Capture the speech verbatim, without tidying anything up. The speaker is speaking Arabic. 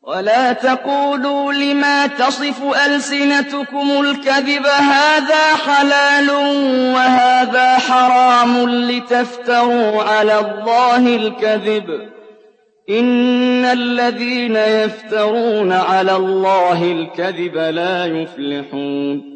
ولا تقولوا لما تصف ألسنتكم الكذب هذا حلال وهذا حرام لتفتروا على الله الكذب إن الذين يفترون على الله الكذب لا يفلحون